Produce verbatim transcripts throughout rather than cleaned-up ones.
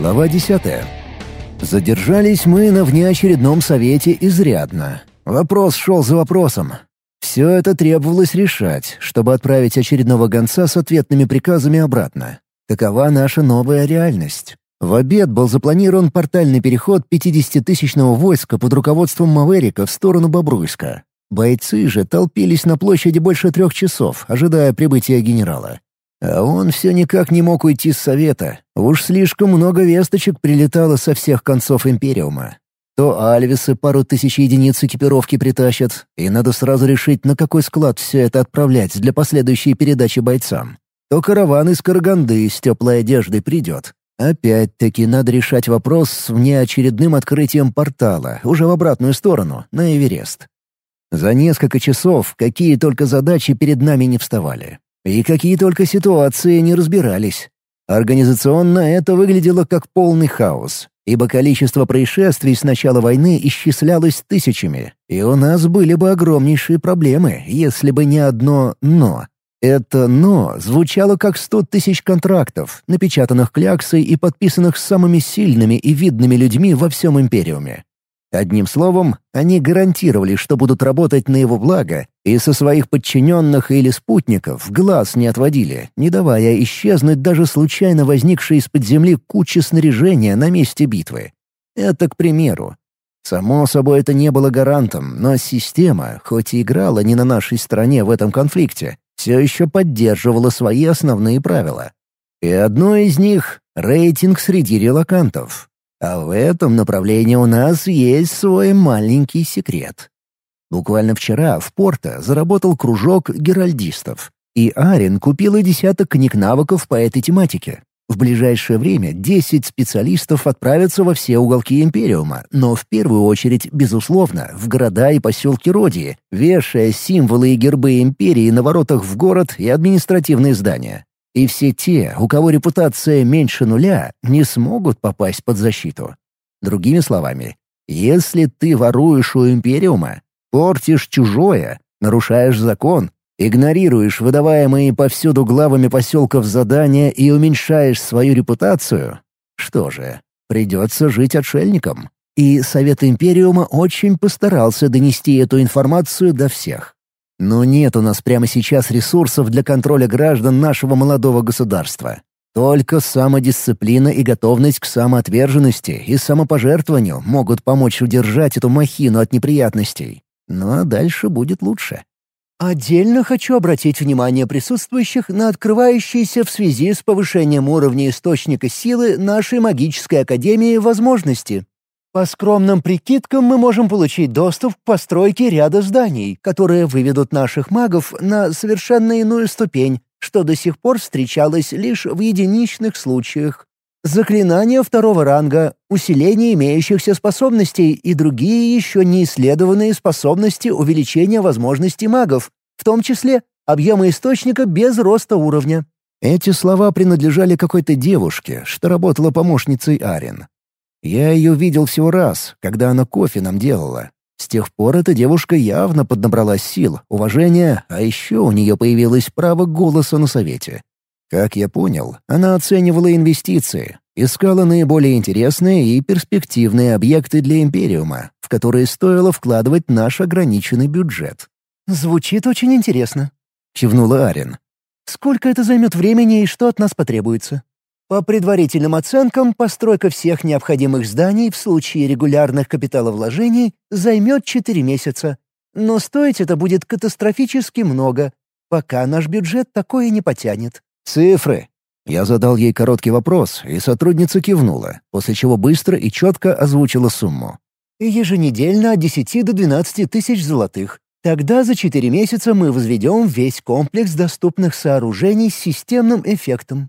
Глава десятая. Задержались мы на внеочередном совете изрядно. Вопрос шел за вопросом. Все это требовалось решать, чтобы отправить очередного гонца с ответными приказами обратно. Такова наша новая реальность. В обед был запланирован портальный переход пятидесятитысячного войска под руководством Маверика в сторону Бобруйска. Бойцы же толпились на площади больше трех часов, ожидая прибытия генерала. А он все никак не мог уйти с совета. Уж слишком много весточек прилетало со всех концов Империума. То альвисы пару тысяч единиц экипировки притащат, и надо сразу решить, на какой склад все это отправлять для последующей передачи бойцам. То караван из Караганды с теплой одеждой придет. Опять-таки надо решать вопрос с внеочередным открытием портала, уже в обратную сторону, на Эверест. За несколько часов какие только задачи перед нами не вставали. И какие только ситуации не разбирались. Организационно это выглядело как полный хаос, ибо количество происшествий с начала войны исчислялось тысячами, и у нас были бы огромнейшие проблемы, если бы не одно «но». Это «но» звучало как сто тысяч контрактов, напечатанных кляксой и подписанных самыми сильными и видными людьми во всем Империуме. Одним словом, они гарантировали, что будут работать на его благо, и со своих подчиненных или спутников глаз не отводили, не давая исчезнуть даже случайно возникшей из-под земли кучи снаряжения на месте битвы. Это к примеру. Само собой, это не было гарантом, но система, хоть и играла не на нашей стороне в этом конфликте, все еще поддерживала свои основные правила. И одно из них — рейтинг среди релокантов. А в этом направлении у нас есть свой маленький секрет. Буквально вчера в Порто заработал кружок геральдистов, и Арин купила десяток книг навыков по этой тематике. В ближайшее время десять специалистов отправятся во все уголки Империума, но в первую очередь, безусловно, в города и поселки Родии, вешая символы и гербы Империи на воротах в город и административные здания. И все те, у кого репутация меньше нуля, не смогут попасть под защиту. Другими словами, если ты воруешь у Империума, портишь чужое, нарушаешь закон, игнорируешь выдаваемые повсюду главами поселков задания и уменьшаешь свою репутацию, что же, придется жить отшельником. И Совет Империума очень постарался донести эту информацию до всех. Но нет у нас прямо сейчас ресурсов для контроля граждан нашего молодого государства. Только самодисциплина и готовность к самоотверженности и самопожертвованию могут помочь удержать эту махину от неприятностей. Ну а дальше будет лучше. Отдельно хочу обратить внимание присутствующих на открывающиеся в связи с повышением уровня источника силы нашей магической академии возможности. По скромным прикидкам мы можем получить доступ к постройке ряда зданий, которые выведут наших магов на совершенно иную ступень, что до сих пор встречалось лишь в единичных случаях. Заклинания второго ранга, усиление имеющихся способностей и другие еще не исследованные способности увеличения возможностей магов, в том числе объемы источника без роста уровня. Эти слова принадлежали какой-то девушке, что работала помощницей Арин. Я ее видел всего раз, когда она кофе нам делала. С тех пор эта девушка явно поднабралась сил, уважения, а еще у нее появилось право голоса на совете. Как я понял, она оценивала инвестиции, искала наиболее интересные и перспективные объекты для Империума, в которые стоило вкладывать наш ограниченный бюджет. «Звучит очень интересно», — кивнула Арин. «Сколько это займет времени и что от нас потребуется?» По предварительным оценкам, постройка всех необходимых зданий в случае регулярных капиталовложений займет четыре месяца. Но стоить это будет катастрофически много, пока наш бюджет такое не потянет. «Цифры!» Я задал ей короткий вопрос, и сотрудница кивнула, после чего быстро и четко озвучила сумму. «Еженедельно от десяти до двенадцати тысяч золотых. Тогда за четыре месяца мы возведем весь комплекс доступных сооружений с системным эффектом».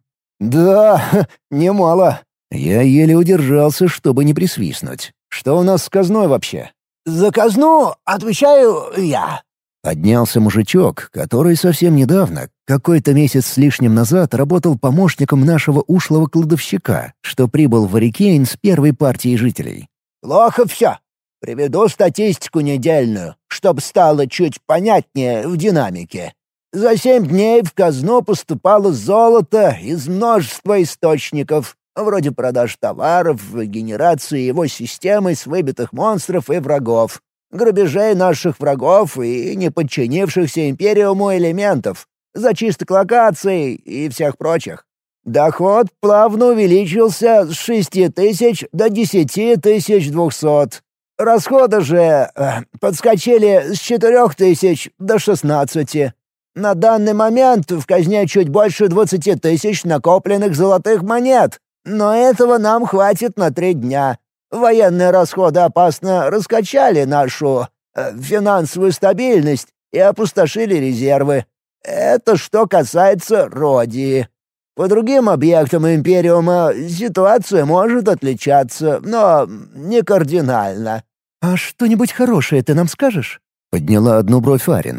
«Да, немало». Я еле удержался, чтобы не присвистнуть. «Что у нас с казной вообще?» «За казну отвечаю я». Поднялся мужичок, который совсем недавно, какой-то месяц с лишним назад, работал помощником нашего ушлого кладовщика, что прибыл в Арикейн с первой партией жителей. «Плохо все. Приведу статистику недельную, чтоб стало чуть понятнее в динамике. За семь дней в казну поступало золото из множества источников. вроде продаж товаров, генерации его системы с выбитых монстров и врагов, грабежей наших врагов и неподчинившихся Империуму элементов, зачисток локаций и всех прочих. Доход плавно увеличился с шести тысяч до десяти тысяч двухсот. Расходы же э, подскочили с четырех тысяч до шестнадцати. На данный момент в казне чуть больше двадцати тысяч накопленных золотых монет, но этого нам хватит на три дня. Военные расходы опасно раскачали нашу э, финансовую стабильность и опустошили резервы. Это что касается Родии. По другим объектам Империума ситуация может отличаться, но не кардинально. «А что-нибудь хорошее ты нам скажешь?» — подняла одну бровь Арин.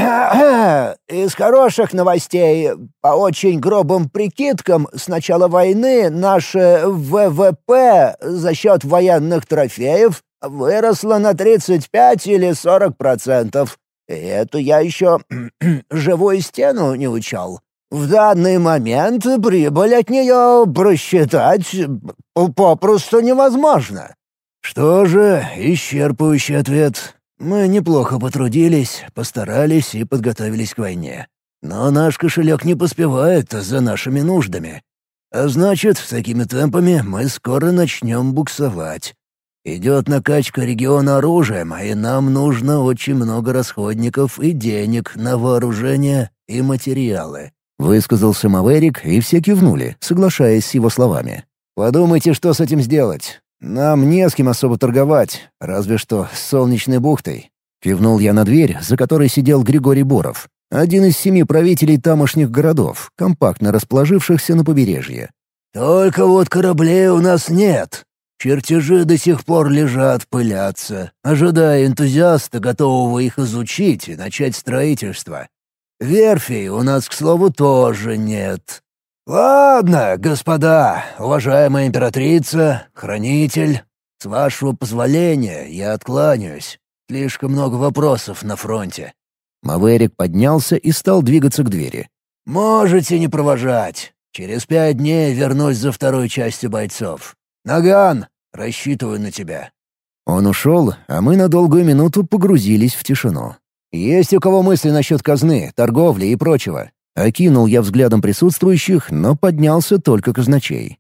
Из хороших новостей, по очень грубым прикидкам, с начала войны наше вэ вэ пэ за счет военных трофеев выросло на тридцать пять или сорок процентов. И это я еще живую стену не учел. В данный момент прибыль от нее просчитать попросту невозможно. Что же, исчерпывающий ответ. Мы неплохо потрудились, постарались и подготовились к войне. Но наш кошелек не поспевает за нашими нуждами. А значит, с такими темпами мы скоро начнем буксовать. Идет накачка региона оружием, и нам нужно очень много расходников и денег на вооружение и материалы. Высказался Маверик, и все кивнули, соглашаясь с его словами. «Подумайте, что с этим сделать. Нам не с кем особо торговать, разве что с Солнечной бухтой». Кивнул я на дверь, за которой сидел Григорий Боров, один из семи правителей тамошних городов, компактно расположившихся на побережье. «Только вот кораблей у нас нет. Чертежи до сих пор лежат, пылятся, ожидая энтузиаста, готового их изучить и начать строительство. Верфей у нас, к слову, тоже нет. Ладно, господа, уважаемая императрица, хранитель, с вашего позволения я откланяюсь. Слишком много вопросов на фронте». Маверик поднялся и стал двигаться к двери. «Можете не провожать. Через пять дней вернусь за второй частью бойцов. Наган, рассчитываю на тебя». Он ушел, а мы на долгую минуту погрузились в тишину. «Есть у кого мысли насчет казны, торговли и прочего?» Окинул я взглядом присутствующих, но поднялся только казначей.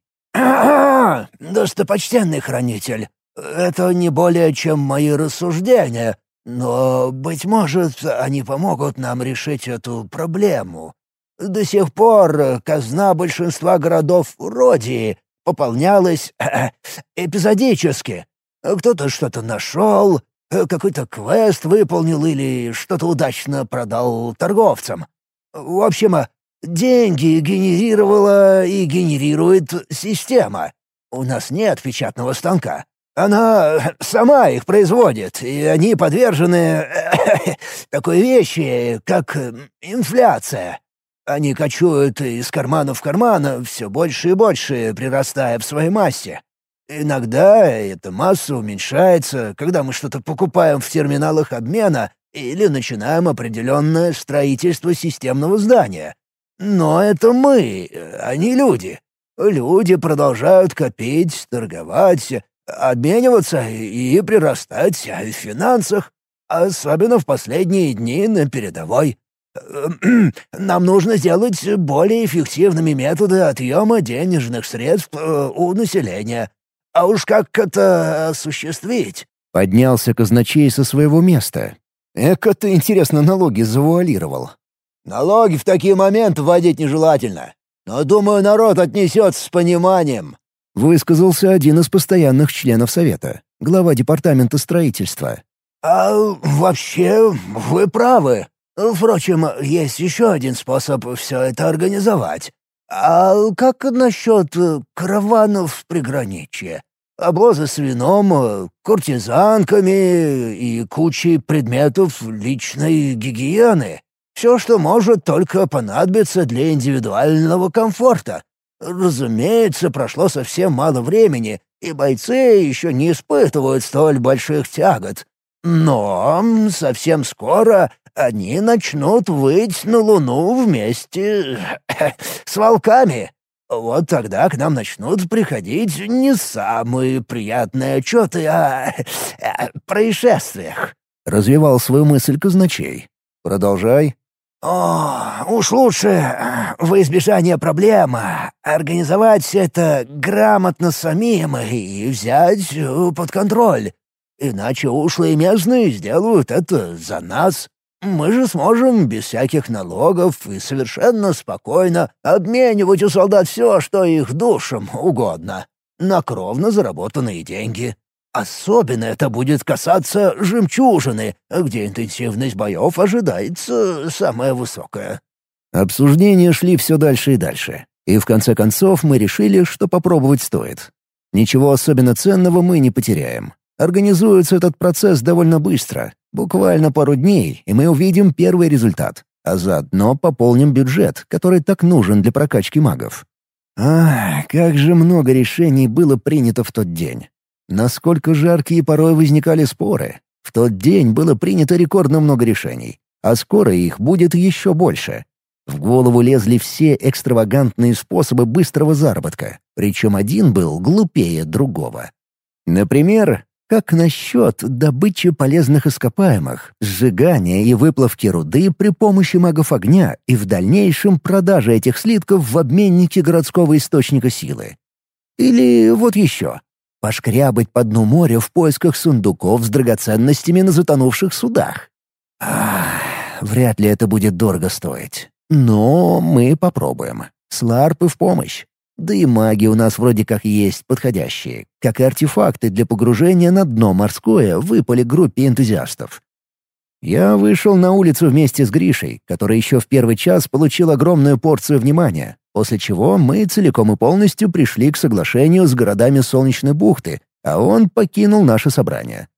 «Достопочтенный хранитель, это не более чем мои рассуждения, но, быть может, они помогут нам решить эту проблему. До сих пор казна большинства городов Родии пополнялась эпизодически. Кто-то что-то нашел, какой-то квест выполнил или что-то удачно продал торговцам. В общем, деньги генерировала и генерирует система. У нас нет печатного станка. Она сама их производит, и они подвержены такой вещи, как инфляция. Они кочуют из кармана в карман, все больше и больше, прирастая в своей массе. Иногда эта масса уменьшается, когда мы что-то покупаем в терминалах обмена или начинаем определенное строительство системного здания. Но это мы, а не люди. Люди продолжают копить, торговать, обмениваться и прирастать в финансах, особенно в последние дни на передовой. Нам нужно сделать более эффективными методы отъема денежных средств у населения. А уж как это осуществить?» Поднялся казначей со своего места. «Эка ты, интересно, налоги завуалировал». «Налоги в такие моменты вводить нежелательно. Но, думаю, народ отнесется с пониманием», — высказался один из постоянных членов Совета, глава департамента строительства. «А вообще, вы правы. Впрочем, есть еще один способ все это организовать. А как насчет караванов в приграничье? Обозы с вином, куртизанками и кучей предметов личной гигиены. Все, что может только понадобиться для индивидуального комфорта. Разумеется, прошло совсем мало времени, и бойцы еще не испытывают столь больших тягот. Но совсем скоро они начнут выть на Луну вместе с волками. Вот тогда к нам начнут приходить не самые приятные отчеты о, о происшествиях», — развивал свою мысль казначей. «Продолжай». «О, уж лучше, во избежание проблем, организовать все это грамотно самим и взять под контроль. Иначе ушлые местные сделают это за нас. Мы же сможем без всяких налогов и совершенно спокойно обменивать у солдат все, что их душам угодно, на кровно заработанные деньги. Особенно это будет касаться жемчужины, где интенсивность боев ожидается самая высокая». Обсуждения шли все дальше и дальше, и в конце концов мы решили, что попробовать стоит. Ничего особенно ценного мы не потеряем. Организуется этот процесс довольно быстро, буквально пару дней, и мы увидим первый результат, а заодно пополним бюджет, который так нужен для прокачки магов. Ах, как же много решений было принято в тот день. Насколько жаркие порой возникали споры. В тот день было принято рекордно много решений, а скоро их будет еще больше. В голову лезли все экстравагантные способы быстрого заработка, причем один был глупее другого. Например, как насчет добычи полезных ископаемых, сжигания и выплавки руды при помощи магов огня и в дальнейшем продажи этих слитков в обменнике городского источника силы? Или вот еще. Пошкрябать по дну моря в поисках сундуков с драгоценностями на затонувших судах. Ах, вряд ли это будет дорого стоить. Но мы попробуем. Сларпы в помощь. Да и маги у нас вроде как есть подходящие, как и артефакты для погружения на дно морское выпали группе энтузиастов. Я вышел на улицу вместе с Гришей, который еще в первый час получил огромную порцию внимания, после чего мы целиком и полностью пришли к соглашению с городами Солнечной бухты, а он покинул наше собрание.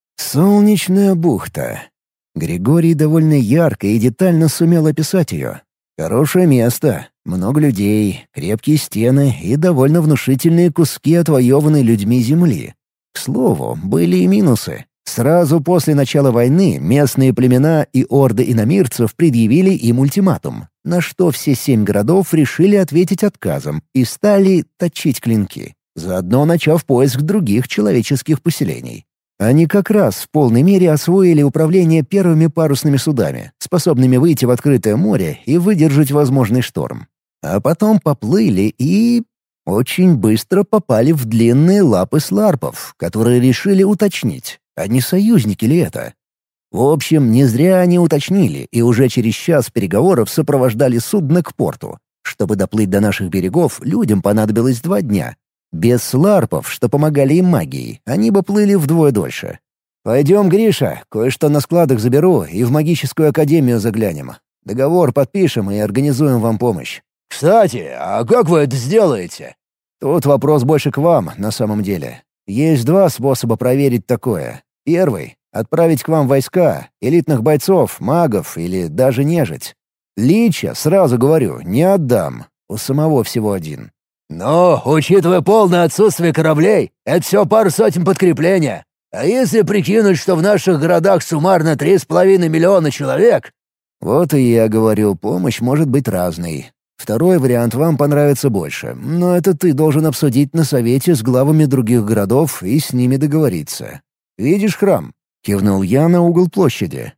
Солнечная бухта. Григорий довольно ярко и детально сумел описать ее. Хорошее место, много людей, крепкие стены и довольно внушительные куски отвоеванной людьми земли. К слову, были и минусы. Сразу после начала войны местные племена и орды иномирцев предъявили им ультиматум, на что все семь городов решили ответить отказом и стали точить клинки, заодно начав поиск других человеческих поселений. Они как раз в полной мере освоили управление первыми парусными судами, способными выйти в открытое море и выдержать возможный шторм. А потом поплыли и очень быстро попали в длинные лапы сларпов, которые решили уточнить, а не союзники ли это. В общем, не зря они уточнили и уже через час переговоров сопровождали судно к порту. Чтобы доплыть до наших берегов, людям понадобилось два дня. Без сларпов, что помогали им магией, они бы плыли вдвое дольше. «Пойдем, Гриша, кое-что на складах заберу и в магическую академию заглянем. Договор подпишем и организуем вам помощь». «Кстати, а как вы это сделаете?» «Тут вопрос больше к вам, на самом деле. Есть два способа проверить такое. Первый — отправить к вам войска, элитных бойцов, магов или даже нежить. Лича, сразу говорю, не отдам. У самого всего один». «Но, учитывая полное отсутствие кораблей, это все пару сотен подкрепления. А если прикинуть, что в наших городах суммарно три с половиной миллиона человек...» «Вот и я говорю, помощь может быть разной. Второй вариант вам понравится больше, но это ты должен обсудить на совете с главами других городов и с ними договориться. Видишь храм?» — кивнул я на угол площади.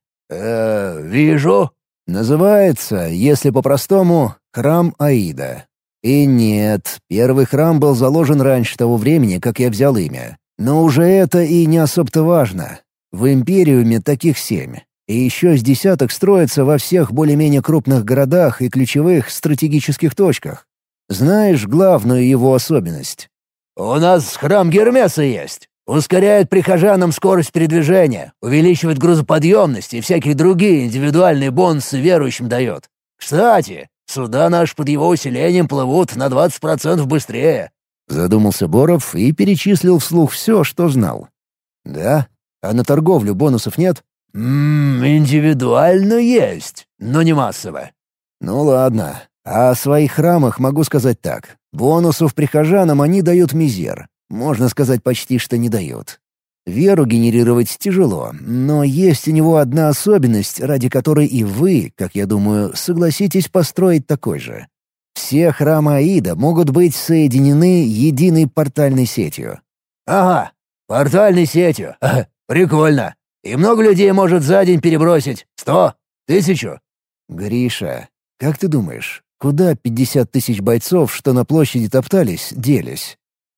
«Э, вижу». «Называется, если по-простому, храм Аида. И нет, первый храм был заложен раньше того времени, как я взял имя. Но уже это и не особо-то важно. В Империуме таких семь. И еще с десяток строятся во всех более-менее крупных городах и ключевых стратегических точках. Знаешь главную его особенность? «У нас храм Гермеса есть. Ускоряет прихожанам скорость передвижения, увеличивает грузоподъемность и всякие другие индивидуальные бонусы верующим дает. Кстати, суда наши под его усилением плывут на двадцать процентов быстрее». Задумался Боров и перечислил вслух все, что знал. «Да? А на торговлю бонусов нет?» «Ммм, индивидуально есть, но не массово». «Ну ладно. А о своих храмах могу сказать так. Бонусов прихожанам они дают мизер. Можно сказать, почти что не дают. Веру генерировать тяжело, но есть у него одна особенность, ради которой и вы, как я думаю, согласитесь построить такой же. Все храмы Аида могут быть соединены единой портальной сетью». «Ага, портальной сетью. Прикольно. И много людей может за день перебросить? Сто? Тысячу?» «Гриша, как ты думаешь, куда пятьдесят тысяч бойцов, что на площади топтались, делись?»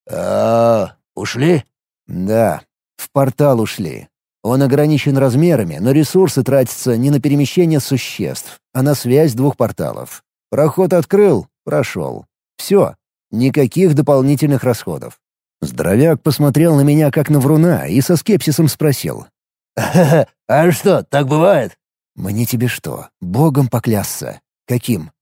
«А, ушли?» «Да, в портал ушли. Он ограничен размерами, но ресурсы тратятся не на перемещение существ, а на связь двух порталов. Проход открыл — прошел. Все. Никаких дополнительных расходов». Здоровяк посмотрел на меня как на вруна и со скепсисом спросил. «А что, так бывает?» «Мне тебе что, богом поклясться? Каким?»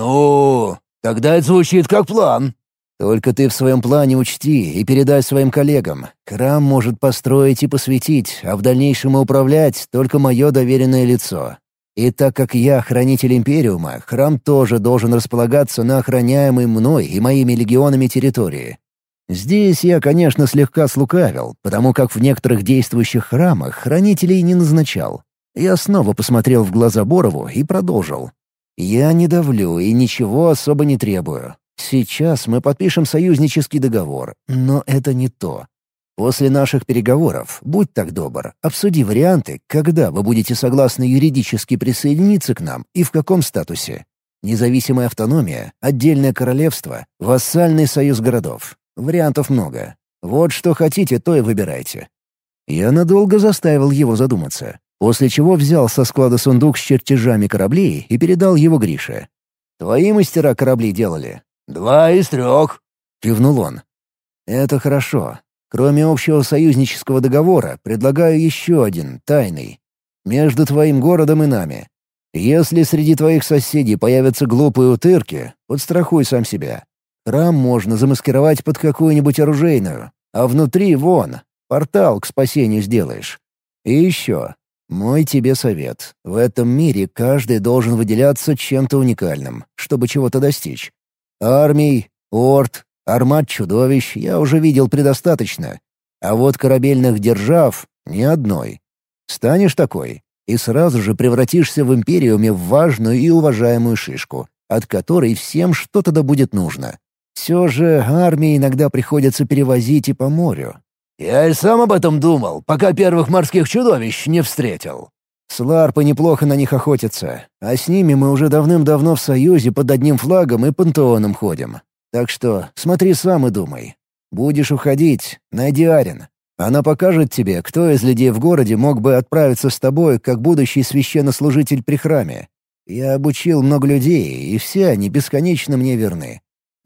«Ну, тогда это звучит как план». «Только ты в своем плане учти и передай своим коллегам. Храм может построить и посвятить, а в дальнейшем и управлять только мое доверенное лицо. И так как я хранитель Империума, храм тоже должен располагаться на охраняемой мной и моими легионами территории. Здесь я, конечно, слегка слукавил, потому как в некоторых действующих храмах хранителей не назначал. Я снова посмотрел в глаза Борову и продолжил. Я не давлю и ничего особо не требую. Сейчас мы подпишем союзнический договор, но это не то. После наших переговоров, будь так добр, обсуди варианты, когда вы будете согласны юридически присоединиться к нам и в каком статусе. Независимая автономия, отдельное королевство, вассальный союз городов. Вариантов много. Вот что хотите, то и выбирайте». Я надолго заставил его задуматься, после чего взял со склада сундук с чертежами кораблей и передал его Грише. «Твои мастера корабли делали?» «Два из трех», — кивнул он. «Это хорошо. Кроме общего союзнического договора, предлагаю еще один, тайный. Между твоим городом и нами. Если среди твоих соседей появятся глупые утырки, подстрахуй сам себя. Храм можно замаскировать под какую-нибудь оружейную, а внутри, вон, портал к спасению сделаешь. И еще. Мой тебе совет. В этом мире каждый должен выделяться чем-то уникальным, чтобы чего-то достичь. Армий, орд, армат чудовищ я уже видел предостаточно, а вот корабельных держав — ни одной. Станешь такой, и сразу же превратишься в Империуме в важную и уважаемую шишку, от которой всем что-то да будет нужно. Все же армии иногда приходится перевозить и по морю. «Я и сам об этом думал, пока первых морских чудовищ не встретил». Сларпы неплохо на них охотятся, а с ними мы уже давным-давно в союзе под одним флагом и пантеоном ходим. Так что смотри сам и думай. Будешь уходить, найди Арин. Она покажет тебе, кто из людей в городе мог бы отправиться с тобой как будущий священнослужитель при храме. Я обучил много людей, и все они бесконечно мне верны.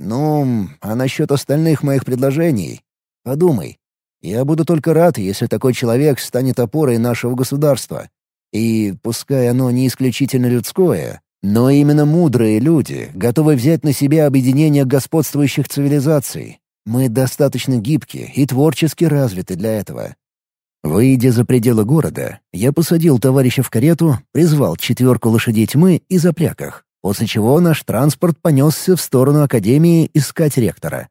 Ну, а насчет остальных моих предложений? Подумай. Я буду только рад, если такой человек станет опорой нашего государства. И пускай оно не исключительно людское, но именно мудрые люди готовы взять на себя объединение господствующих цивилизаций. Мы достаточно гибки и творчески развиты для этого. Выйдя за пределы города, я посадил товарища в карету, призвал четверку лошадей тьмы и запряг их, после чего наш транспорт понесся в сторону академии искать ректора.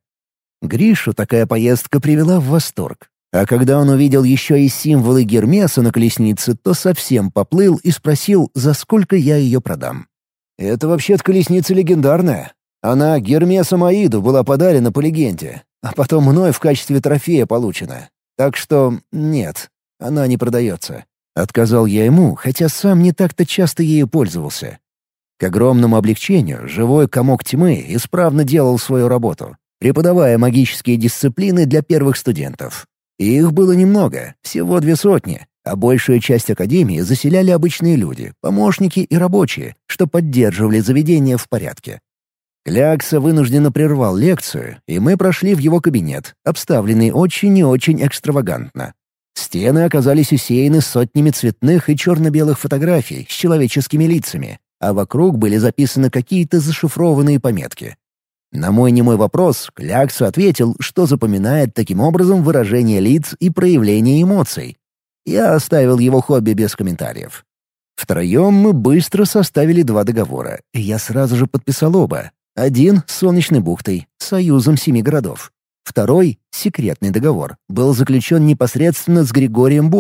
Гришу такая поездка привела в восторг. А когда он увидел еще и символы Гермеса на колеснице, то совсем поплыл и спросил, за сколько я ее продам. «Это вообще-то колесница легендарная. Она Гермесом Аиду была подарена по легенде, а потом мной в качестве трофея получена. Так что нет, она не продается». Отказал я ему, хотя сам не так-то часто ею пользовался. К огромному облегчению живой комок тьмы исправно делал свою работу, преподавая магические дисциплины для первых студентов. Их было немного, всего две сотни, а большую часть академии заселяли обычные люди, помощники и рабочие, что поддерживали заведение в порядке. Клякса вынужденно прервал лекцию, и мы прошли в его кабинет, обставленный очень и очень экстравагантно. Стены оказались усеяны сотнями цветных и черно-белых фотографий с человеческими лицами, а вокруг были записаны какие-то зашифрованные пометки. На мой немой вопрос Клякса ответил, что запоминает таким образом выражение лиц и проявление эмоций. Я оставил его хобби без комментариев. Втроем мы быстро составили два договора, и я сразу же подписал оба. Один с Солнечной бухтой, союзом семи городов. Второй, секретный договор, был заключен непосредственно с Григорием Боровым,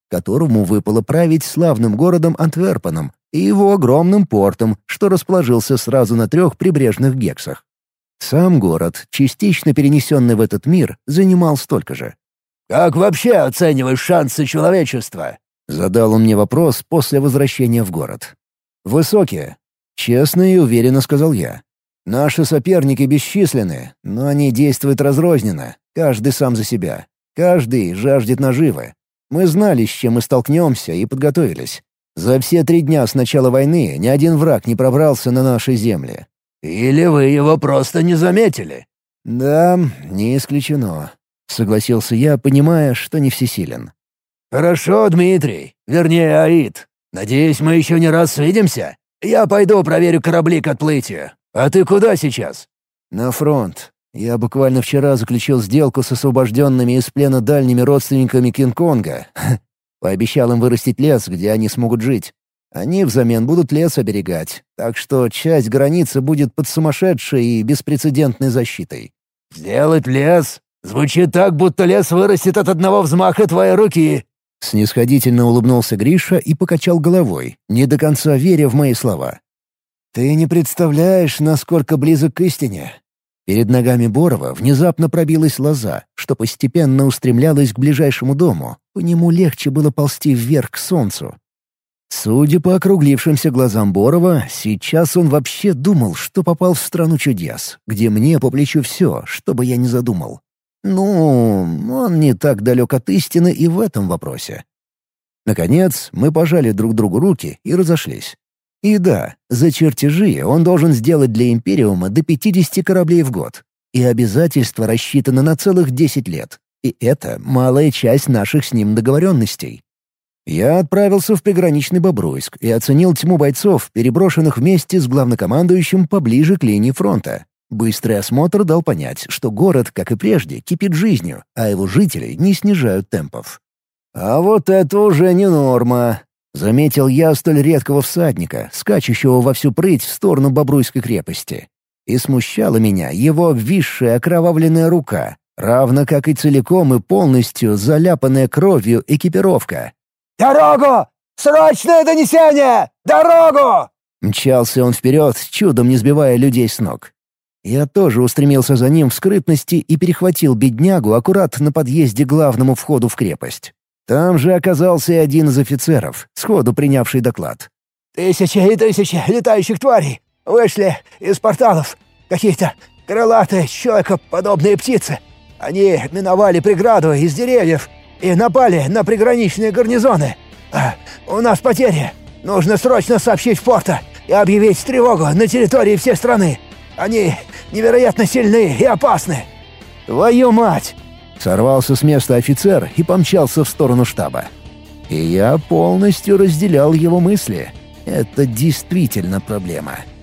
которому выпало править славным городом Антверпеном и его огромным портом, что расположился сразу на трех прибрежных гексах. Сам город, частично перенесенный в этот мир, занимал столько же. «Как вообще оцениваешь шансы человечества?» — задал он мне вопрос после возвращения в город. «Высокие», — честно и уверенно сказал я. «Наши соперники бесчисленны, но они действуют разрозненно, каждый сам за себя. Каждый жаждет наживы. Мы знали, с чем мы столкнемся, и подготовились. За все три дня с начала войны ни один враг не пробрался на наши земли». «Или вы его просто не заметили?» «Да, не исключено», — согласился я, понимая, что не всесилен. «Хорошо, Дмитрий, вернее, Аид. Надеюсь, мы еще не раз свидимся. Я пойду проверю корабли к отплытию. А ты куда сейчас?» «На фронт. Я буквально вчера заключил сделку с освобожденными из плена дальними родственниками Кинг-Конга. Пообещал им вырастить лес, где они смогут жить. Они взамен будут лес оберегать, так что часть границы будет под сумасшедшей и беспрецедентной защитой». «Сделать лес? Звучит так, будто лес вырастет от одного взмаха твоей руки». Снисходительно улыбнулся Гриша и покачал головой, не до конца веря в мои слова. «Ты не представляешь, насколько близок к истине». Перед ногами Борова внезапно пробилась лоза, что постепенно устремлялась к ближайшему дому. По нему легче было ползти вверх к солнцу. Судя по округлившимся глазам Борова, сейчас он вообще думал, что попал в страну чудес, где мне по плечу все, что бы я ни задумал. Ну, он не так далек от истины и в этом вопросе. Наконец, мы пожали друг другу руки и разошлись. И да, за чертежи он должен сделать для Империума до пятидесяти кораблей в год. И обязательства рассчитаны на целых десять лет. И это малая часть наших с ним договоренностей. Я отправился в приграничный Бобруйск и оценил тьму бойцов, переброшенных вместе с главнокомандующим поближе к линии фронта. Быстрый осмотр дал понять, что город, как и прежде, кипит жизнью, а его жители не снижают темпов. «А вот это уже не норма», — заметил я столь редкого всадника, скачущего во всю прыть в сторону Бобруйской крепости. И смущала меня его обвисшая окровавленная рука, равно как и целиком и полностью заляпанная кровью экипировка. «Дорогу! Срочное донесение! Дорогу!» Мчался он вперед, чудом не сбивая людей с ног. Я тоже устремился за ним в скрытности и перехватил беднягу аккурат на подъезде к главному входу в крепость. Там же оказался и один из офицеров, сходу принявший доклад. «Тысячи и тысячи летающих тварей вышли из порталов. Какие-то крылатые, человекоподобные птицы. Они миновали преграду из деревьев и напали на приграничные гарнизоны. А, у нас потери. Нужно срочно сообщить в порта и объявить тревогу на территории всей страны. Они невероятно сильны и опасны». «Твою мать!» Сорвался с места офицер и помчался в сторону штаба. И я полностью разделял его мысли. Это действительно проблема.